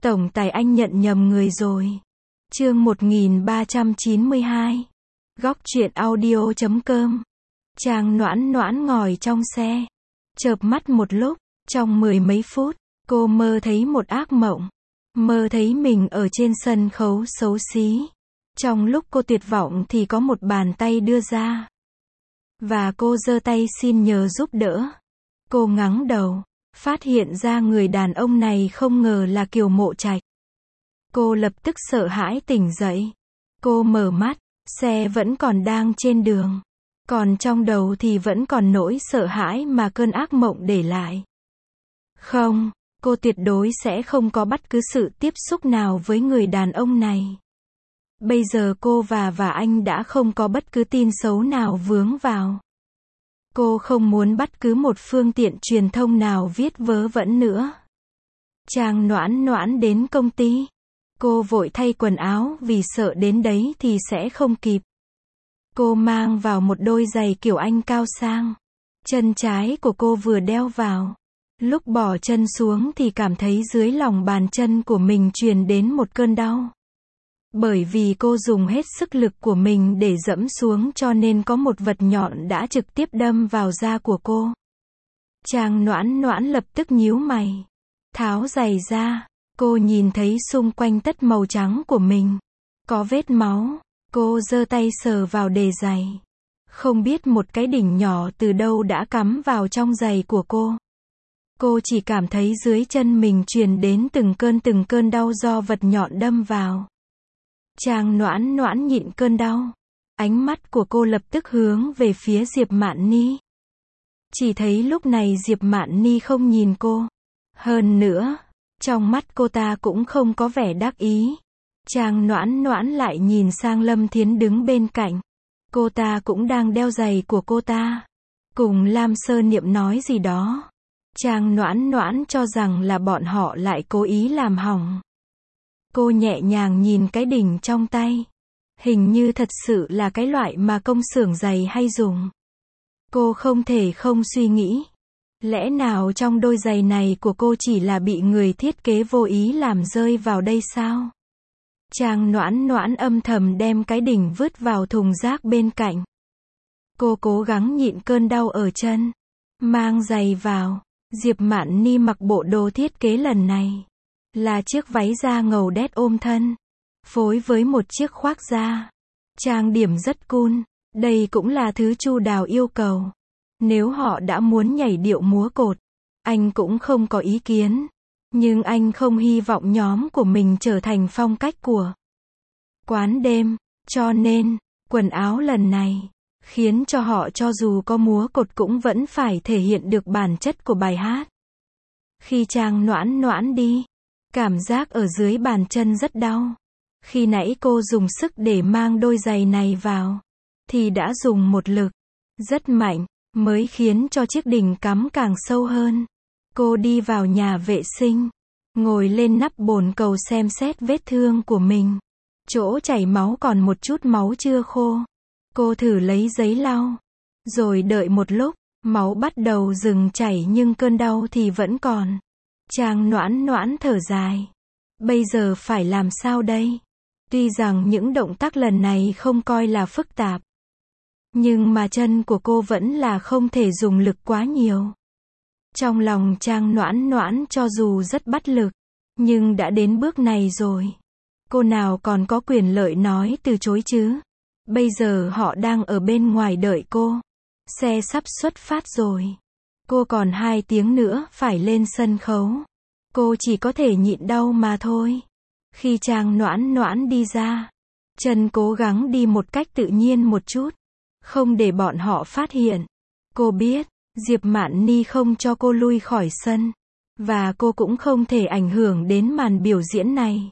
Tổng tài anh nhận nhầm người rồi. Chương 1392. Góc truyện audio.com. Trang Noãn Noãn ngồi trong xe. Chợp mắt một lúc, trong mười mấy phút, cô mơ thấy một ác mộng. Mơ thấy mình ở trên sân khấu xấu xí. Trong lúc cô tuyệt vọng thì có một bàn tay đưa ra. Và cô giơ tay xin nhờ giúp đỡ. Cô ngẩng đầu, phát hiện ra người đàn ông này không ngờ là Kiều Mộ Trạch. Cô lập tức sợ hãi tỉnh dậy. Cô mở mắt, xe vẫn còn đang trên đường. Còn trong đầu thì vẫn còn nỗi sợ hãi mà cơn ác mộng để lại. Không, cô tuyệt đối sẽ không có bất cứ sự tiếp xúc nào với người đàn ông này. Bây giờ cô và anh đã không có bất cứ tin xấu nào vướng vào. Cô không muốn bất cứ một phương tiện truyền thông nào viết vớ vẩn nữa. Trang Noãn Noãn đến công ty. Cô vội thay quần áo vì sợ đến đấy thì sẽ không kịp. Cô mang vào một đôi giày kiểu Anh cao sang. Chân trái của cô vừa đeo vào. Lúc bỏ chân xuống thì cảm thấy dưới lòng bàn chân của mình truyền đến một cơn đau. Bởi vì cô dùng hết sức lực của mình để dẫm xuống cho nên có một vật nhọn đã trực tiếp đâm vào da của cô. Trang Noãn Noãn lập tức nhíu mày. Tháo giày ra, cô nhìn thấy xung quanh tất màu trắng của mình. Có vết máu, cô giơ tay sờ vào đế giày. Không biết một cái đỉnh nhỏ từ đâu đã cắm vào trong giày của cô. Cô chỉ cảm thấy dưới chân mình truyền đến từng cơn đau do vật nhọn đâm vào. Trang Noãn Noãn nhịn cơn đau. Ánh mắt của cô lập tức hướng về phía Diệp Mạn Ni. Chỉ thấy lúc này Diệp Mạn Ni không nhìn cô. Hơn nữa, trong mắt cô ta cũng không có vẻ đắc ý. Trang Noãn Noãn lại nhìn sang Lâm Thiến đứng bên cạnh. Cô ta cũng đang đeo giày của cô ta. Cùng Lam Sơ Niệm nói gì đó. Trang Noãn Noãn cho rằng là bọn họ lại cố ý làm hỏng. Cô nhẹ nhàng nhìn cái đỉnh trong tay. Hình như thật sự là cái loại mà công xưởng giày hay dùng. Cô không thể không suy nghĩ. Lẽ nào trong đôi giày này của cô chỉ là bị người thiết kế vô ý làm rơi vào đây sao? Trang Noãn Noãn âm thầm đem cái đỉnh vứt vào thùng rác bên cạnh. Cô cố gắng nhịn cơn đau ở chân. Mang giày vào. Diệp Mạn Ni mặc bộ đồ thiết kế lần này. Là chiếc váy da ngầu đét ôm thân. Phối với một chiếc khoác da. Trang điểm rất cool. Đây cũng là thứ Chu Đào yêu cầu. Nếu họ đã muốn nhảy điệu múa cột, anh cũng không có ý kiến. Nhưng anh không hy vọng nhóm của mình trở thành phong cách của quán đêm. Cho nên, quần áo lần này, khiến cho họ cho dù có múa cột cũng vẫn phải thể hiện được bản chất của bài hát. Khi Trang Noãn Noãn đi, cảm giác ở dưới bàn chân rất đau. Khi nãy cô dùng sức để mang đôi giày này vào, thì đã dùng một lực rất mạnh, mới khiến cho chiếc đỉnh cắm càng sâu hơn. Cô đi vào nhà vệ sinh, ngồi lên nắp bồn cầu xem xét vết thương của mình. Chỗ chảy máu còn một chút máu chưa khô. Cô thử lấy giấy lau, rồi đợi một lúc, máu bắt đầu dừng chảy nhưng cơn đau thì vẫn còn. Trang Noãn Noãn thở dài. Bây giờ phải làm sao đây? Tuy rằng những động tác lần này không coi là phức tạp. Nhưng mà chân của cô vẫn là không thể dùng lực quá nhiều. Trong lòng Trang Noãn Noãn cho dù rất bất lực, nhưng đã đến bước này rồi. Cô nào còn có quyền lợi nói từ chối chứ? Bây giờ họ đang ở bên ngoài đợi cô. Xe sắp xuất phát rồi. Cô còn 2 tiếng nữa phải lên sân khấu. Cô chỉ có thể nhịn đau mà thôi. Khi Trang Noãn Noãn đi ra, chân cố gắng đi một cách tự nhiên một chút. Không để bọn họ phát hiện. Cô biết, Diệp Mạn Ni không cho cô lui khỏi sân. Và cô cũng không thể ảnh hưởng đến màn biểu diễn này.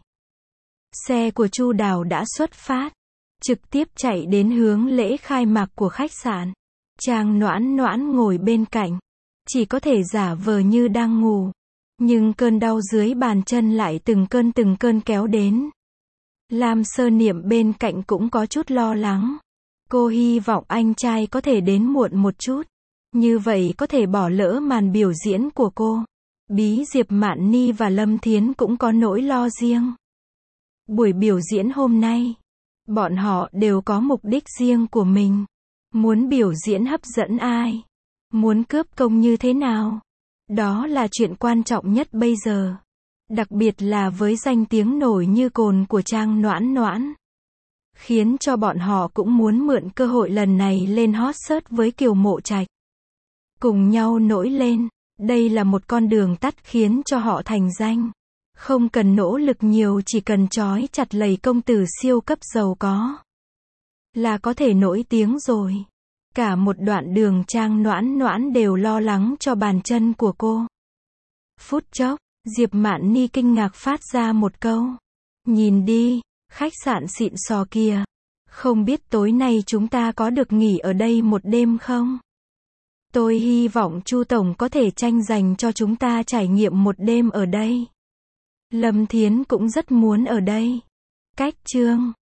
Xe của Chu Đào đã xuất phát. Trực tiếp chạy đến hướng lễ khai mạc của khách sạn. Trang Noãn Noãn ngồi bên cạnh. Chỉ có thể giả vờ như đang ngủ. Nhưng cơn đau dưới bàn chân lại từng cơn kéo đến. Lam Sơ Niệm bên cạnh cũng có chút lo lắng. Cô hy vọng anh trai có thể đến muộn một chút. Như vậy có thể bỏ lỡ màn biểu diễn của cô. Bí Diệp Mạn Ni và Lâm Thiến cũng có nỗi lo riêng. Buổi biểu diễn hôm nay, bọn họ đều có mục đích riêng của mình. Muốn biểu diễn hấp dẫn ai? Muốn cướp công như thế nào? Đó là chuyện quan trọng nhất bây giờ. Đặc biệt là với danh tiếng nổi như cồn của Trang Noãn Noãn. Khiến cho bọn họ cũng muốn mượn cơ hội lần này lên hot search với Kiều Mộ Trạch. Cùng nhau nổi lên. Đây là một con đường tắt khiến cho họ thành danh. Không cần nỗ lực nhiều, chỉ cần trói chặt lầy công tử siêu cấp giàu có là có thể nổi tiếng rồi. Cả một đoạn đường Trang Noãn Noãn đều lo lắng cho bàn chân của cô. Phút chốc, Diệp Mạn Ni kinh ngạc phát ra một câu. Nhìn đi, khách sạn xịn sò kìa. Không biết tối nay chúng ta có được nghỉ ở đây một đêm không? Tôi hy vọng Chu Tổng có thể tranh giành cho chúng ta trải nghiệm một đêm ở đây. Lâm Thiến cũng rất muốn ở đây. Cách chương